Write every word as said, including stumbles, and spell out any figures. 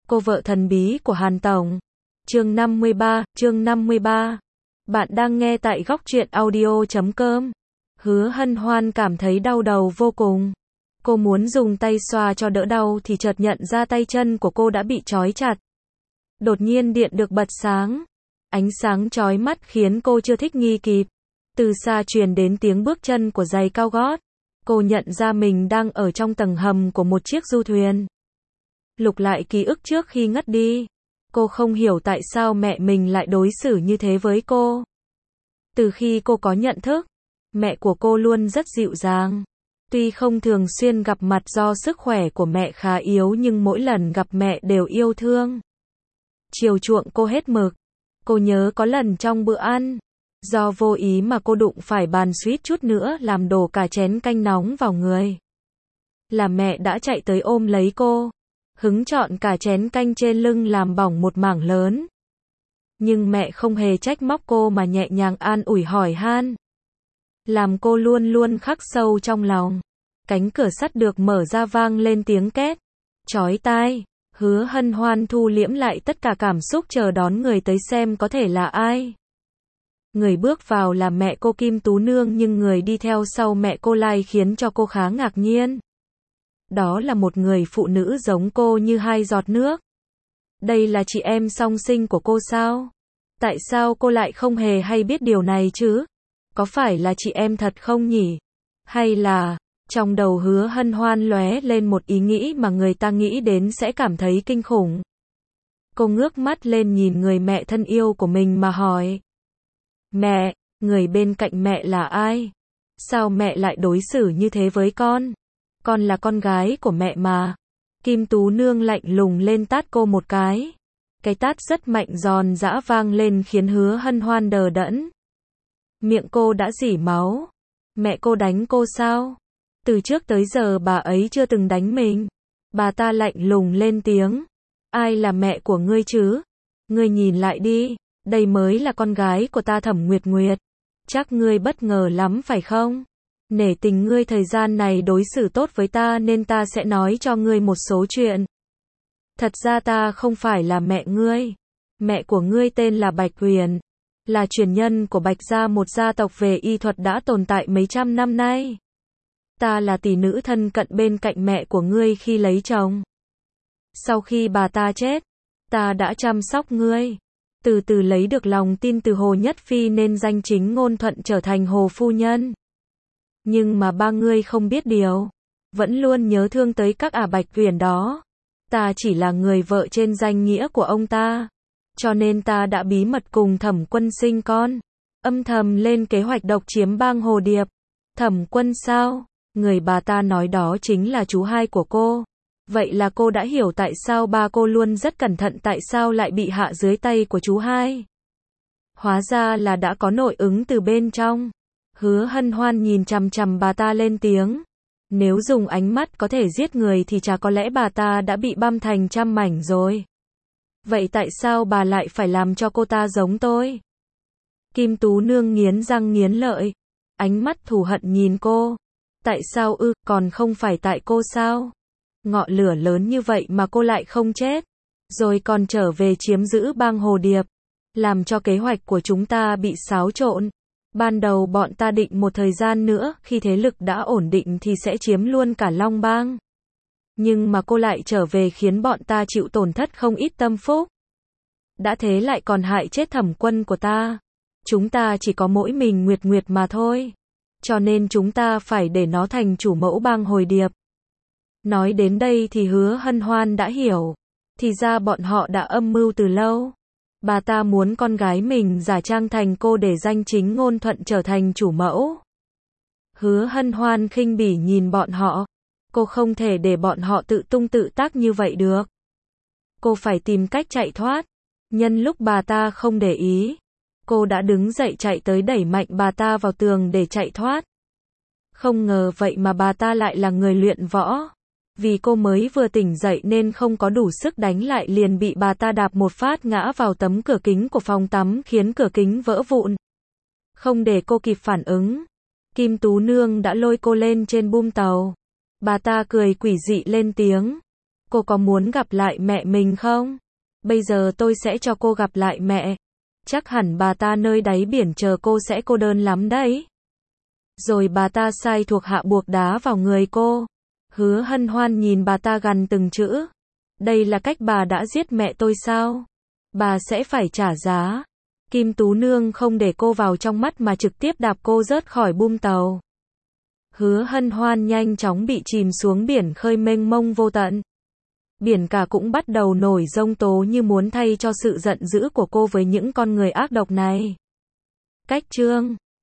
Cô vợ thần bí của Hàn Tổng. Chương năm mươi ba, chương năm mươi ba. Bạn đang nghe tại góc truyện audio chấm com. Hứa Hân Hoan cảm thấy đau đầu vô cùng. Cô muốn dùng tay xoa cho đỡ đau thì chợt nhận ra tay chân của cô đã bị trói chặt. Đột nhiên điện được bật sáng. Ánh sáng chói mắt khiến cô chưa thích nghi kịp. Từ xa truyền đến tiếng bước chân của giày cao gót. Cô nhận ra mình đang ở trong tầng hầm của một chiếc du thuyền. Lục lại ký ức trước khi ngất đi. Cô không hiểu tại sao mẹ mình lại đối xử như thế với cô. Từ khi cô có nhận thức, mẹ của cô luôn rất dịu dàng. Tuy không thường xuyên gặp mặt do sức khỏe của mẹ khá yếu nhưng mỗi lần gặp mẹ đều yêu thương. Chiều chuộng cô hết mực. Cô nhớ có lần trong bữa ăn, do vô ý mà cô đụng phải bàn suýt chút nữa làm đổ cả chén canh nóng vào người. Là mẹ đã chạy tới ôm lấy cô, hứng trọn cả chén canh trên lưng làm bỏng một mảng lớn. Nhưng mẹ không hề trách móc cô mà nhẹ nhàng an ủi hỏi han, làm cô luôn luôn khắc sâu trong lòng. Cánh cửa sắt được mở ra vang lên tiếng két chói tai. Hứa Hân Hoan thu liễm lại tất cả cảm xúc chờ đón người tới xem có thể là ai. Người bước vào là mẹ cô Kim Tú Nương nhưng người đi theo sau mẹ cô lại khiến cho cô khá ngạc nhiên. Đó là một người phụ nữ giống cô như hai giọt nước. Đây là chị em song sinh của cô sao? Tại sao cô lại không hề hay biết điều này chứ? Có phải là chị em thật không nhỉ? Hay là... Trong đầu Hứa Hân Hoan lóe lên một ý nghĩ mà người ta nghĩ đến sẽ cảm thấy kinh khủng. Cô ngước mắt lên nhìn người mẹ thân yêu của mình mà hỏi. Mẹ, người bên cạnh mẹ là ai? Sao mẹ lại đối xử như thế với con? Con là con gái của mẹ mà. Kim Tú Nương lạnh lùng lên tát cô một cái. Cái tát rất mạnh giòn giã vang lên khiến Hứa Hân Hoan đờ đẫn. Miệng cô đã rỉ máu. Mẹ cô đánh cô sao? Từ trước tới giờ bà ấy chưa từng đánh mình. Bà ta lạnh lùng lên tiếng. Ai là mẹ của ngươi chứ? Ngươi nhìn lại đi, đây mới là con gái của ta Thẩm Nguyệt Nguyệt. Chắc ngươi bất ngờ lắm phải không? Nể tình ngươi thời gian này đối xử tốt với ta nên ta sẽ nói cho ngươi một số chuyện. Thật ra ta không phải là mẹ ngươi. Mẹ của ngươi tên là Bạch Huyền, là truyền nhân của Bạch gia, một gia tộc về y thuật đã tồn tại mấy trăm năm nay. Ta là tỷ nữ thân cận bên cạnh mẹ của ngươi khi lấy chồng. Sau khi bà ta chết, ta đã chăm sóc ngươi, từ từ lấy được lòng tin từ Hồ Nhất Phi nên danh chính ngôn thuận trở thành Hồ Phu Nhân. Nhưng mà ba ngươi không biết điều, vẫn luôn nhớ thương tới các ả Bạch Huyền đó. Ta chỉ là người vợ trên danh nghĩa của ông ta, cho nên ta đã bí mật cùng Thẩm Quân sinh con, âm thầm lên kế hoạch độc chiếm bang Hồ Điệp. Thẩm Quân sao? Người bà ta nói đó chính là chú hai của cô. Vậy là cô đã hiểu tại sao ba cô luôn rất cẩn thận, tại sao lại bị hạ dưới tay của chú hai. Hóa ra là đã có nội ứng từ bên trong. Hứa Hân Hoan nhìn chằm chằm bà ta lên tiếng. Nếu dùng ánh mắt có thể giết người thì chả có lẽ bà ta đã bị băm thành trăm mảnh rồi. Vậy tại sao bà lại phải làm cho cô ta giống tôi? Kim Tú Nương nghiến răng nghiến lợi, ánh mắt thù hận nhìn cô. Tại sao ư, còn không phải tại cô sao? Ngọn lửa lớn như vậy mà cô lại không chết, rồi còn trở về chiếm giữ bang Hồ Điệp, làm cho kế hoạch của chúng ta bị xáo trộn. Ban đầu bọn ta định một thời gian nữa, khi thế lực đã ổn định thì sẽ chiếm luôn cả Long Bang. Nhưng mà cô lại trở về khiến bọn ta chịu tổn thất không ít tâm phúc. Đã thế lại còn hại chết Thẩm Quân của ta. Chúng ta chỉ có mỗi mình Nguyệt Nguyệt mà thôi. Cho nên chúng ta phải để nó thành chủ mẫu bang Hồi Điệp. Nói đến đây thì Hứa Hân Hoan đã hiểu. Thì ra bọn họ đã âm mưu từ lâu. Bà ta muốn con gái mình giả trang thành cô để danh chính ngôn thuận trở thành chủ mẫu. Hứa Hân Hoan khinh bỉ nhìn bọn họ. Cô không thể để bọn họ tự tung tự tác như vậy được. Cô phải tìm cách chạy thoát. Nhân lúc bà ta không để ý, cô đã đứng dậy chạy tới đẩy mạnh bà ta vào tường để chạy thoát. Không ngờ vậy mà bà ta lại là người luyện võ. Vì cô mới vừa tỉnh dậy nên không có đủ sức đánh lại, liền bị bà ta đạp một phát ngã vào tấm cửa kính của phòng tắm khiến cửa kính vỡ vụn. Không để cô kịp phản ứng, Kim Tú Nương đã lôi cô lên trên bum tàu. Bà ta cười quỷ dị lên tiếng. Cô có muốn gặp lại mẹ mình không? Bây giờ tôi sẽ cho cô gặp lại mẹ. Chắc hẳn bà ta nơi đáy biển chờ cô sẽ cô đơn lắm đấy. Rồi bà ta sai thuộc hạ buộc đá vào người cô. Hứa Hân Hoan nhìn bà ta gằn từng chữ. Đây là cách bà đã giết mẹ tôi sao? Bà sẽ phải trả giá. Kim Tú Nương không để cô vào trong mắt mà trực tiếp đạp cô rớt khỏi bum tàu. Hứa Hân Hoan nhanh chóng bị chìm xuống biển khơi mênh mông vô tận. Biển cả cũng bắt đầu nổi giông tố như muốn thay cho sự giận dữ của cô với những con người ác độc này. Cách chương